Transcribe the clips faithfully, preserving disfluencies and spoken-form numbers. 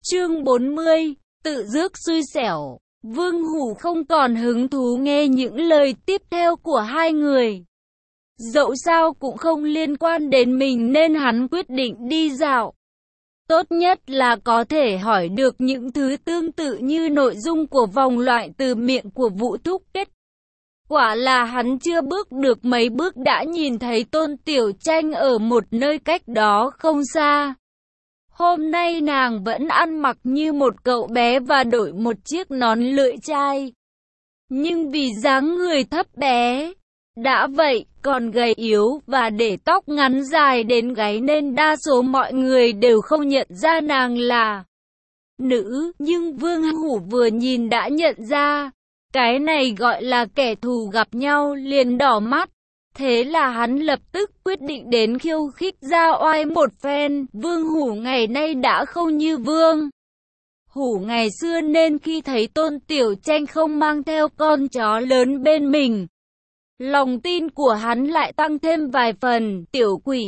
Chương bốn mươi, tự rước xui xẻo. Vương Hủ không còn hứng thú nghe những lời tiếp theo của hai người. Dẫu sao cũng không liên quan đến mình nên hắn quyết định đi dạo. Tốt nhất là có thể hỏi được những thứ tương tự như nội dung của vòng loại từ miệng của Vũ Thúc. Kết quả là hắn chưa bước được mấy bước đã nhìn thấy Tôn Tiểu Tranh ở một nơi cách đó không xa. Hôm nay nàng vẫn ăn mặc như một cậu bé và đội một chiếc nón lưỡi chai. Nhưng vì dáng người thấp bé, đã vậy còn gầy yếu và để tóc ngắn dài đến gáy nên đa số mọi người đều không nhận ra nàng là nữ. Nhưng Vương Hủ vừa nhìn đã nhận ra, cái này gọi là kẻ thù gặp nhau liền đỏ mắt. Thế là hắn lập tức quyết định đến khiêu khích ra oai một phen. Vương Hủ ngày nay đã không như Vương Hủ ngày xưa nên khi thấy Tôn Tiểu Tranh không mang theo con chó lớn bên mình, lòng tin của hắn lại tăng thêm vài phần. Tiểu quỷ,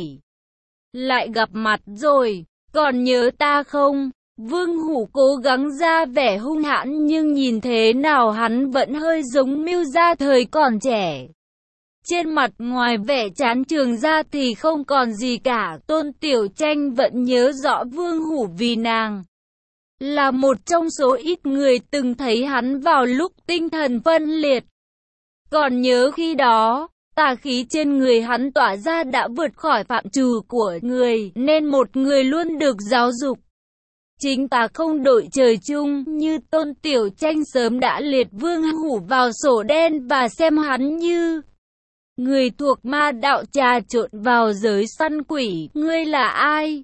lại gặp mặt rồi, còn nhớ ta không? Vương Hủ cố gắng ra vẻ hung hãn nhưng nhìn thế nào hắn vẫn hơi giống Mưu Gia thời còn trẻ. Trên mặt ngoài vẻ chán trường ra thì không còn gì cả. Tôn Tiểu Tranh vẫn nhớ rõ Vương Hủ vì nàng là một trong số ít người từng thấy hắn vào lúc tinh thần phân liệt. Còn nhớ khi đó, tà khí trên người hắn tỏa ra đã vượt khỏi phạm trù của người, nên một người luôn được giáo dục. Chính tà không đội trời chung, như Tôn Tiểu Tranh sớm đã liệt Vương Hủ vào sổ đen và xem hắn như người thuộc ma đạo trà trộn vào giới săn quỷ. Ngươi là ai?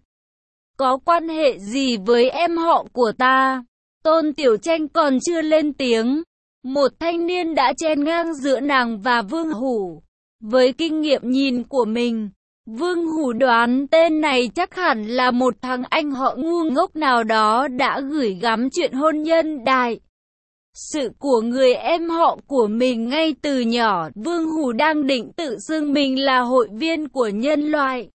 Có quan hệ gì với em họ của ta? Tôn Tiểu Tranh còn chưa lên tiếng, một thanh niên đã chen ngang giữa nàng và Vương Hủ. Với kinh nghiệm nhìn của mình, Vương Hủ đoán tên này chắc hẳn là một thằng anh họ ngu ngốc nào đó đã gửi gắm chuyện hôn nhân đại sự của người em họ của mình ngay từ nhỏ. Vương Hủ đang định tự xưng mình là hội viên của nhân loại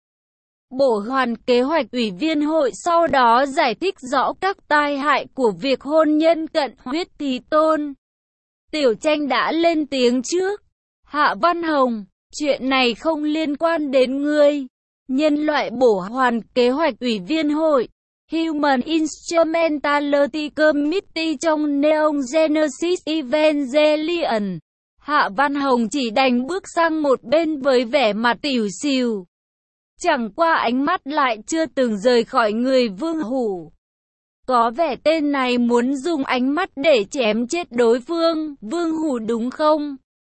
Bổ Hoàn Kế hoạch ủy viên hội, sau đó giải thích rõ các tai hại của việc hôn nhân cận huyết thì Tôn Tiểu Tranh đã lên tiếng trước. Hạ Văn Hồng, chuyện này không liên quan đến ngươi. Nhân loại Bổ Hoàn Kế hoạch ủy viên hội Human Instrumentality Committee trong Neon Genesis Evangelion. Hạ Văn Hồng chỉ đành bước sang một bên với vẻ mặt ỉu xìu. Chẳng qua ánh mắt lại chưa từng rời khỏi người Vương Hủ. Có vẻ tên này muốn dùng ánh mắt để chém chết đối phương. Vương Hủ đúng không?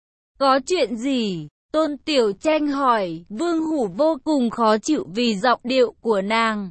Có chuyện gì? Tôn Tiểu Tranh hỏi. Vương Hủ vô cùng khó chịu vì giọng điệu của nàng.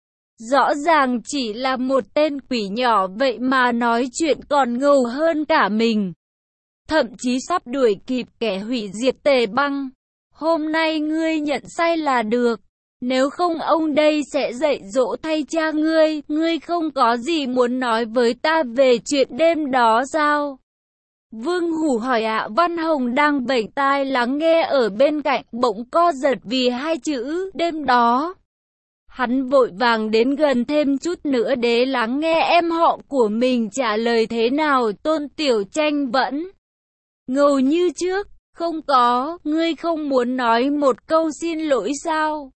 Rõ ràng chỉ là một tên quỷ nhỏ vậy mà nói chuyện còn ngầu hơn cả mình. Thậm chí sắp đuổi kịp kẻ hủy diệt Tề Băng. Hôm nay ngươi nhận sai là được. Nếu không ông đây sẽ dạy dỗ thay cha ngươi. Ngươi không có gì muốn nói với ta về chuyện đêm đó sao? Vương Hủ hỏi. Hạ Văn Hồng đang vểnh tai lắng nghe ở bên cạnh bỗng co giật vì hai chữ đêm đó. Hắn vội vàng đến gần thêm chút nữa để lắng nghe em họ của mình trả lời thế nào. Tôn Tiểu Tranh vẫn ngầu như trước. Không có, ngươi không muốn nói một câu xin lỗi sao?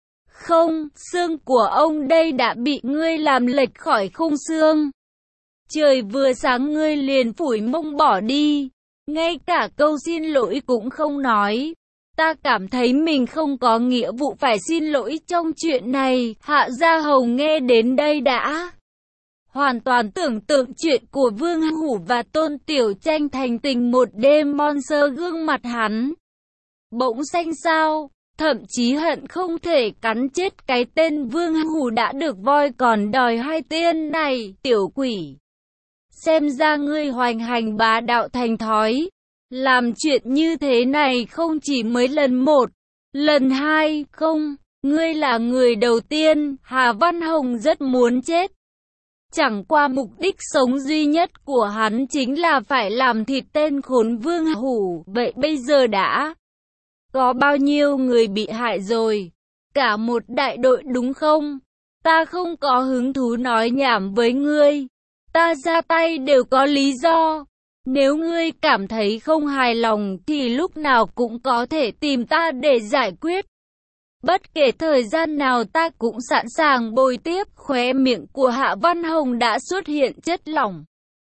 Không, xương của ông đây đã bị ngươi làm lệch khỏi khung xương. Trời vừa sáng ngươi liền phủi mông bỏ đi, ngay cả câu xin lỗi cũng không nói. Ta cảm thấy mình không có nghĩa vụ phải xin lỗi trong chuyện này. Hạ Gia Hồng nghe đến đây đã hoàn toàn tưởng tượng chuyện của Vương Hủ và Tôn Tiểu Tranh thành tình một đêm. Monster gương mặt hắn bỗng xanh xao, thậm chí hận không thể cắn chết cái tên Vương Hủ đã được voi còn đòi hai tên này. Tiểu quỷ, xem ra ngươi hoành hành bá đạo thành thói. Làm chuyện như thế này không chỉ mới lần một, lần hai, không, ngươi là người đầu tiên. Hà Văn Hồng rất muốn chết. Chẳng qua mục đích sống duy nhất của hắn chính là phải làm thịt tên khốn Vương Hủ. Vậy bây giờ đã có bao nhiêu người bị hại rồi? Cả một đại đội đúng không? ta không có hứng thú nói nhảm với ngươi. Ta ra tay đều có lý do. Nếu ngươi cảm thấy không hài lòng thì lúc nào cũng có thể tìm ta để giải quyết. Bất kể thời gian nào ta cũng sẵn sàng bồi tiếp. Khóe miệng của Hạ Văn Hồng đã xuất hiện chất lỏng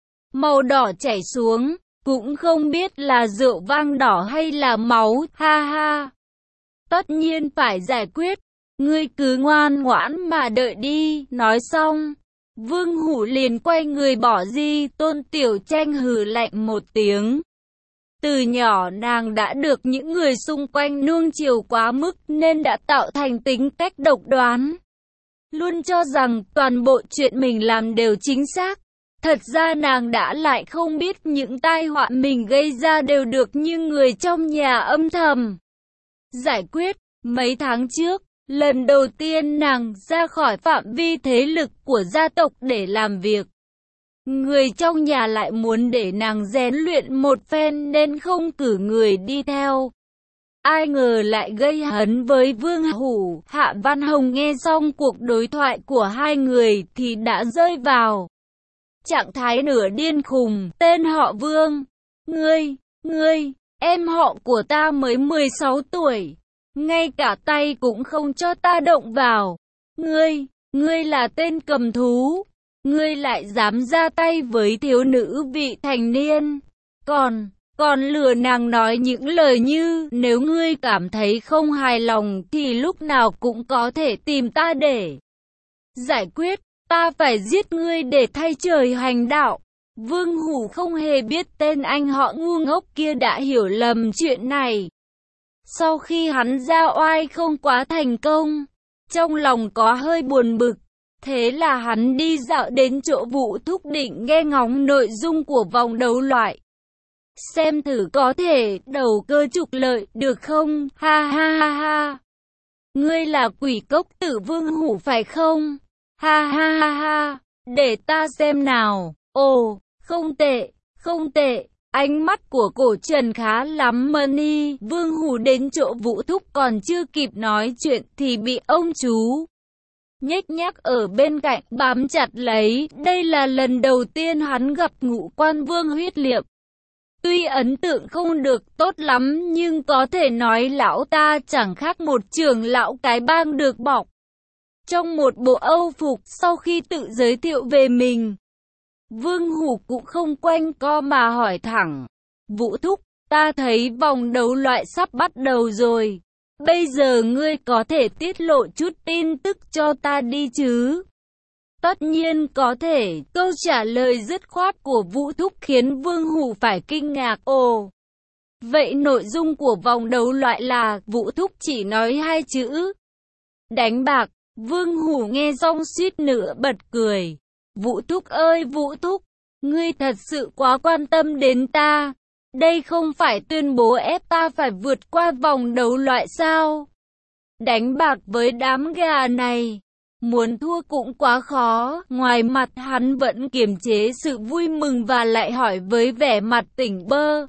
màu đỏ chảy xuống, cũng không biết là rượu vang đỏ hay là máu, ha ha. Tất nhiên phải giải quyết, ngươi cứ ngoan ngoãn mà đợi đi. Nói xong, Vương Hủ liền quay người bỏ đi. Tôn Tiểu Tranh hừ lạnh một tiếng. Từ nhỏ nàng đã được những người xung quanh nuông chiều quá mức nên đã tạo thành tính cách độc đoán. Luôn cho rằng toàn bộ chuyện mình làm đều chính xác. Thật ra nàng đã lại không biết những tai họa mình gây ra đều được những người trong nhà âm thầm giải quyết. Mấy tháng trước, lần đầu tiên nàng ra khỏi phạm vi thế lực của gia tộc để làm việc. Người trong nhà lại muốn để nàng rèn luyện một phen nên không cử người đi theo. Ai ngờ lại gây hấn với Vương Hủ. Hạ Văn Hồng nghe xong cuộc đối thoại của hai người thì đã rơi vào trạng thái nửa điên khùng. Tên họ Vương. Ngươi, ngươi, em họ của ta mới mười sáu tuổi. Ngay cả tay cũng không cho ta động vào. Ngươi, ngươi là tên cầm thú. Ngươi lại dám ra tay với thiếu nữ vị thành niên. Còn, còn lừa nàng nói những lời như nếu ngươi cảm thấy không hài lòng thì lúc nào cũng có thể tìm ta để giải quyết. Ta phải giết ngươi để thay trời hành đạo. Vương Hủ không hề biết tên anh họ ngu ngốc kia đã hiểu lầm chuyện này. Sau khi hắn ra oai không quá thành công, trong lòng có hơi buồn bực. Thế là hắn đi dạo đến chỗ Vũ Thúc định nghe ngóng nội dung của vòng đấu loại. Xem thử có thể đầu cơ trục lợi được không, ha ha ha ha. Ngươi là quỷ cốc tử Vương Hủ phải không? Ha ha ha ha, để ta xem nào. Ồ, không tệ, không tệ. Ánh mắt của cổ Trần khá lắm Money. Vương Hủ đến chỗ Vũ Thúc còn chưa kịp nói chuyện thì bị ông chú nhếch nhác ở bên cạnh bám chặt lấy. Đây là lần đầu tiên hắn gặp Ngũ Quan Vương Huyết Liệt. Tuy ấn tượng không được tốt lắm nhưng có thể nói lão ta chẳng khác một trưởng lão cái bang được bọc trong một bộ âu phục. Sau khi tự giới thiệu về mình, Vương Hủ cũng không quanh co mà hỏi thẳng. Vũ Thúc, ta thấy vòng đấu loại sắp bắt đầu rồi. Bây giờ ngươi có thể tiết lộ chút tin tức cho ta đi chứ? Tất nhiên có thể. Câu trả lời dứt khoát của Vũ Thúc khiến Vương Hủ phải kinh ngạc. Ồ, vậy nội dung của vòng đấu loại là? Vũ Thúc chỉ nói hai chữ: đánh bạc. Vương Hủ nghe xong suýt nữa bật cười. Vũ Thúc ơi Vũ Thúc, ngươi thật sự quá quan tâm đến ta. Đây không phải tuyên bố ép ta phải vượt qua vòng đấu loại sao? Đánh bạc với đám gà này, muốn thua cũng quá khó. Ngoài mặt hắn vẫn kiềm chế sự vui mừng và lại hỏi với vẻ mặt tỉnh bơ.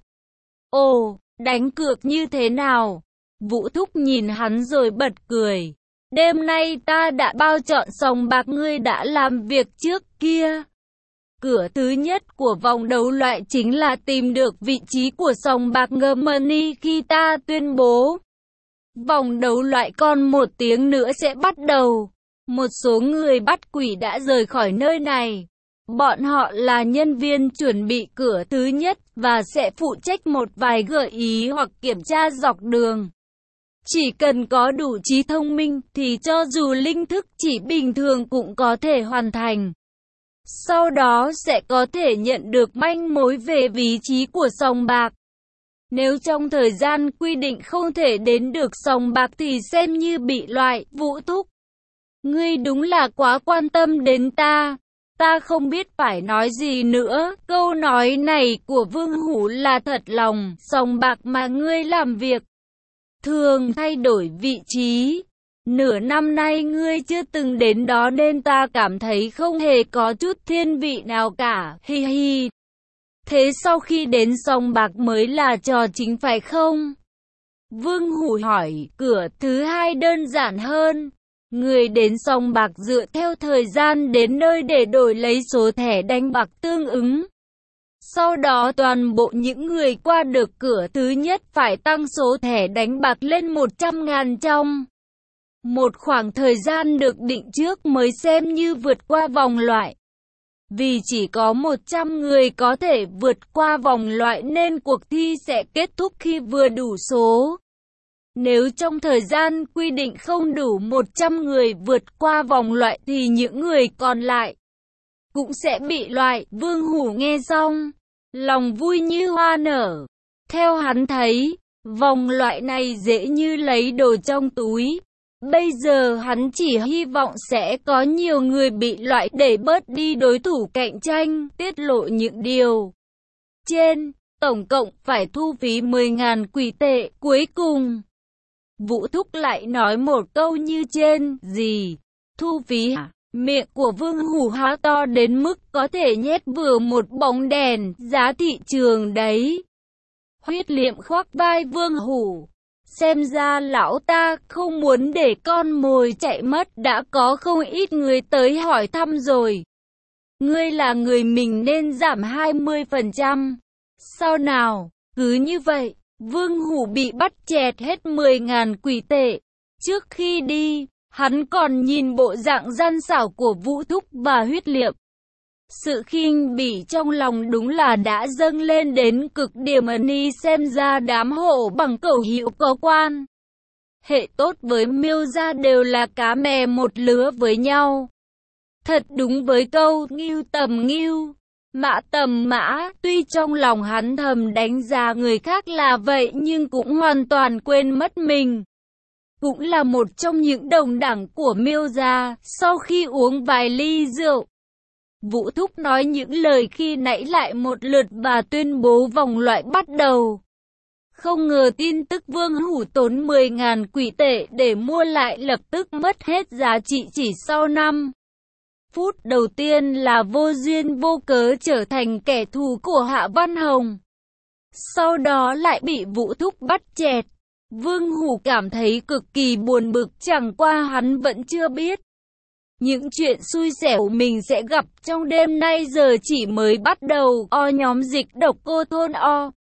Ồ, đánh cược như thế nào? Vũ Thúc nhìn hắn rồi bật cười. Đêm nay ta đã bao chọn sòng bạc ngươi đã làm việc trước kia. Cửa thứ nhất của vòng đấu loại chính là tìm được vị trí của sòng bạc Germany khi ta tuyên bố vòng đấu loại còn một tiếng nữa sẽ bắt đầu. Một số người bắt quỷ đã rời khỏi nơi này. Bọn họ là nhân viên chuẩn bị cửa thứ nhất và sẽ phụ trách một vài gợi ý hoặc kiểm tra dọc đường. Chỉ cần có đủ trí thông minh thì cho dù linh thức chỉ bình thường cũng có thể hoàn thành. Sau đó sẽ có thể nhận được manh mối về vị trí của sòng bạc. Nếu trong thời gian quy định không thể đến được sòng bạc thì xem như bị loại. Vũ Thúc, ngươi đúng là quá quan tâm đến ta. Ta không biết phải nói gì nữa. Câu nói này của Vương Hủ là thật lòng. Sòng bạc mà ngươi làm việc thường thay đổi vị trí. Nửa năm nay ngươi chưa từng đến đó nên ta cảm thấy không hề có chút thiên vị nào cả. Hi hi. Thế sau khi đến sòng bạc mới là trò chính phải không? Vương Hủ hỏi. Cửa thứ hai đơn giản hơn. Người đến sòng bạc dựa theo thời gian đến nơi để đổi lấy số thẻ đánh bạc tương ứng. Sau đó toàn bộ những người qua được cửa thứ nhất phải tăng số thẻ đánh bạc lên một trăm ngàn trong một khoảng thời gian được định trước mới xem như vượt qua vòng loại. Vì chỉ có một trăm người có thể vượt qua vòng loại nên cuộc thi sẽ kết thúc khi vừa đủ số. Nếu trong thời gian quy định không đủ một trăm người vượt qua vòng loại thì những người còn lại cũng sẽ bị loại. Vương Hủ nghe xong, lòng vui như hoa nở. Theo hắn thấy, vòng loại này dễ như lấy đồ trong túi. Bây giờ hắn chỉ hy vọng sẽ có nhiều người bị loại để bớt đi đối thủ cạnh tranh. Tiết lộ những điều trên, tổng cộng phải thu phí mười ngàn quỷ tệ. Cuối cùng, Vũ Thúc lại nói một câu như trên. Gì? Thu phí hả? Miệng của Vương Hủ há to đến mức có thể nhét vừa một bóng đèn. Giá thị trường đấy. Huyết Liệm khoác vai Vương Hủ. Xem ra lão ta không muốn để con mồi chạy mất, đã có không ít người tới hỏi thăm rồi. Ngươi là người mình nên giảm hai mươi phần trăm. Sao nào? Cứ như vậy, Vương Hủ bị bắt chẹt hết mười ngàn quỷ tệ. Trước khi đi, hắn còn nhìn bộ dạng gian xảo của Vũ Thúc và Huyết Liệm. Sự khinh bỉ trong lòng đúng là đã dâng lên đến cực điểm. Ni xem ra đám hộ bằng cẩu hiệu có quan hệ tốt với Miêu gia đều là cá mè một lứa với nhau. Thật đúng với câu ngưu tầm ngưu, mã tầm mã. Tuy trong lòng hắn thầm đánh giá người khác là vậy nhưng cũng hoàn toàn quên mất mình cũng là một trong những đồng đảng của Miêu gia. Sau khi uống vài ly rượu, Vũ Thúc nói những lời khi nãy lại một lượt và tuyên bố vòng loại bắt đầu. Không ngờ tin tức Vương Hủ tốn mười ngàn quỷ tệ để mua lại lập tức mất hết giá trị chỉ sau năm phút. Đầu tiên là vô duyên vô cớ trở thành kẻ thù của Hạ Văn Hồng. Sau đó lại bị Vũ Thúc bắt chẹt. Vương Hủ cảm thấy cực kỳ buồn bực, chẳng qua hắn vẫn chưa biết những chuyện xui xẻo mình sẽ gặp trong đêm nay giờ chỉ mới bắt đầu. O nhóm dịch độc cô thôn O.